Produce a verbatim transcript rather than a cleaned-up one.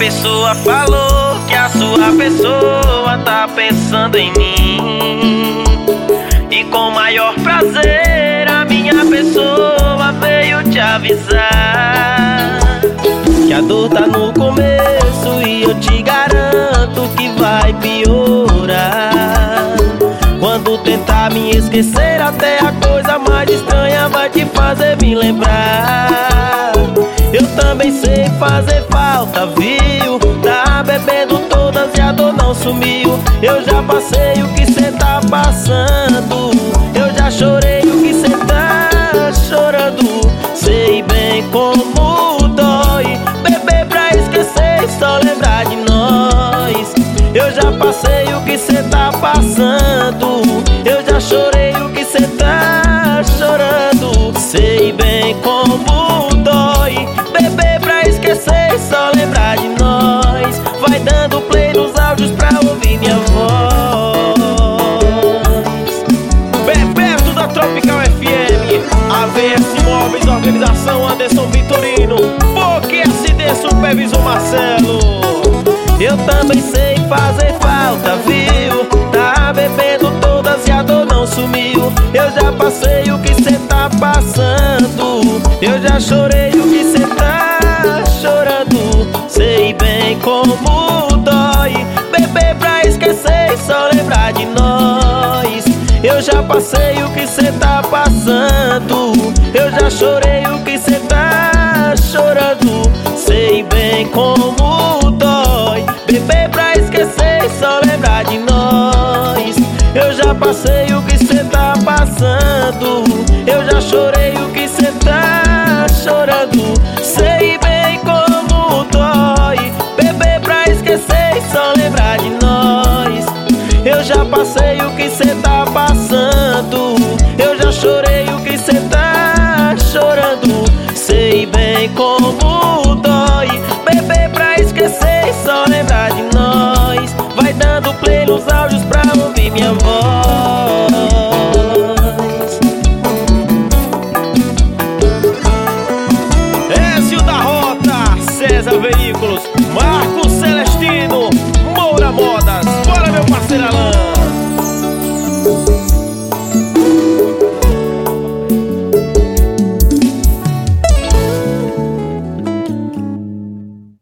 pessoa falou que a sua pessoa tá pensando em mim, e com maior prazer a minha pessoa veio te avisar que a dor tá no começo e eu te garanto que vai piorar. Quando tentar me esquecer, até a coisa mais estranha vai te fazer me lembrar. Eu também sei fazer falta, viu? Tá bebendo todas e a dor não sumiu. Eu já passei o que cê tá passando, eu já chorei o que cê tá chorando. Sei bem como dói beber pra esquecer e só lembrar de nós. Eu já passei o que cê tá passando, eu já chorei o que cê tá chorando. Sei bem como dói beber pra esquecer e só lembrar de nós. Vai dando play nos áudios pra ouvir minha voz. Bebeto da Tropical F M, A V S Móveis, Organização Anderson Vitorino, Porque S D Supervisor Marcelo. Eu também sei fazer falta, viu? Tá bebendo todas e a dor não sumiu. Eu já passei o que cê tá passando, eu já chorei o que cê tá chorando. Sei bem como dói beber pra esquecer e só lembrar de nós. Eu já passei o que cê tá passando, eu já chorei o que cê tá chorando. Sei bem como dói beber pra esquecer e só lembrar de nós. Eu já passei o que cê tá passando, eu já chorei o que cê tá chorando. Sei bem como dói beber pra esquecer e só lembrar de nós. Eu já passei o que cê tá passando, eu já chorei o que cê tá chorando. Sei bem como dói beber pra esquecer e só lembrar de nós. Vai dando play nos áudios pra ouvir minha voz.